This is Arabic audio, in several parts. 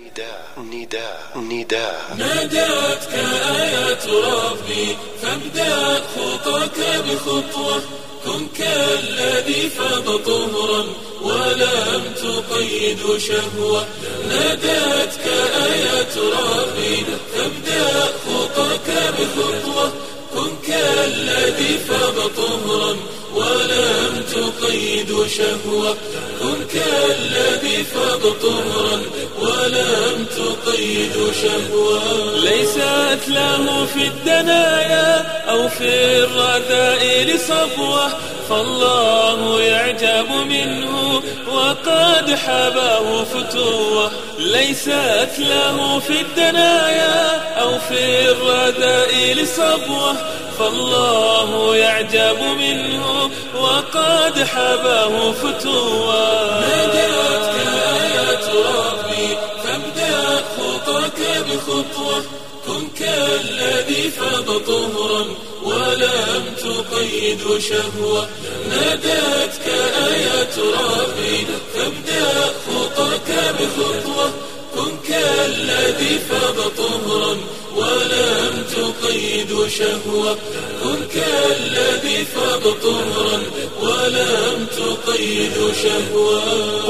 نادتك آيات ربي فابدأ خطاك بخطوة، كن كالذي فاض طهرا ولم تقيد شهوة. نادتك آيات ربي فابدأ خطاك بخطوة، كن كالذي فاض طهرا ولم تقيد شهوة. كن كالذي فاض طهرا ولم تقيد شهوة. ليست له في الدنايا أو في الرذائل صبوة، فالله يعجب منه وقد حباه فتوة. ليست له في الدنايا أو في الرذائل صبوة، فالله يعجب منه وقد حباه فتوة. نادتك آيات ربي فابدأ خطاك بخطوة، كن كالذي فاض طهرا ولم تقيد شهوة. نادتك آيات ربي فابدأ خطاك بخطوة، كن كالذي فاض طهرا ولم تقيد شهوة. كن كالذي فاض طهرا ولم تقيد شهوة.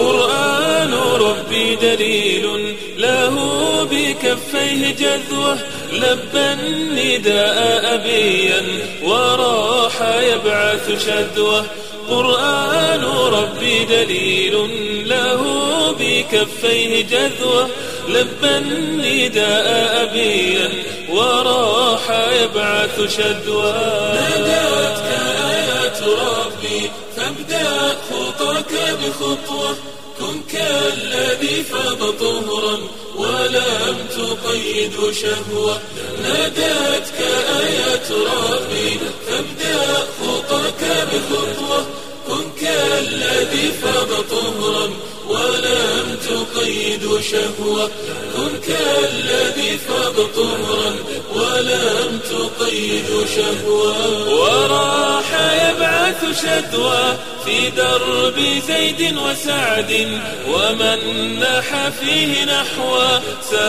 قرآن ربي دليل له بكفيه جذوة، لبى النداء أبيا وراح يبعث شذوة. قرآن ربي دليل له بكفيه جذوة، لبى النداء أبيا وراح يبعث شذوة. نادتك آيات ربي فابدأ خطاك بخطوة، كن كالذي فاض طهرا ولم تقيد شهوة. نادتك آيات ربي فابدأ خطاك بخطوة، كن كالذي فاض طهرا ولم تقيد شهوة. كن كالذي فاض طهرا ولم تقيد شهوة. وراح يبعث شذوة في درب زيد وسعد، ومن نحى فيه نحوا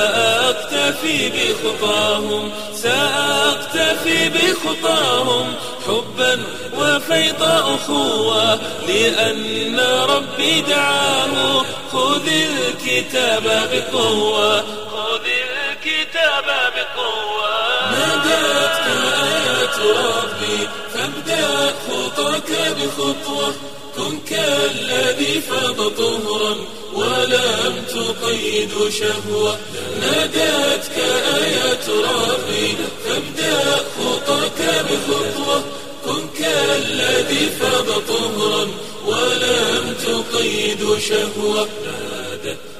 سأقتفي بخطاهم، سأقتفي بخطاهم حبا وفيض أخوة، لأن ربي دعاه خذ الكتاب بقوة، خذ الكتاب بقوة. نادتك آيات ربي فابدأ خطاك بخطوة، كن كالذي فاض طهرا ولم تقيد شهوة. نادتك آيات ربي فابدأ خطاك بخطوة، كن كالذي فاض طهرا ولم تقيد شهوة.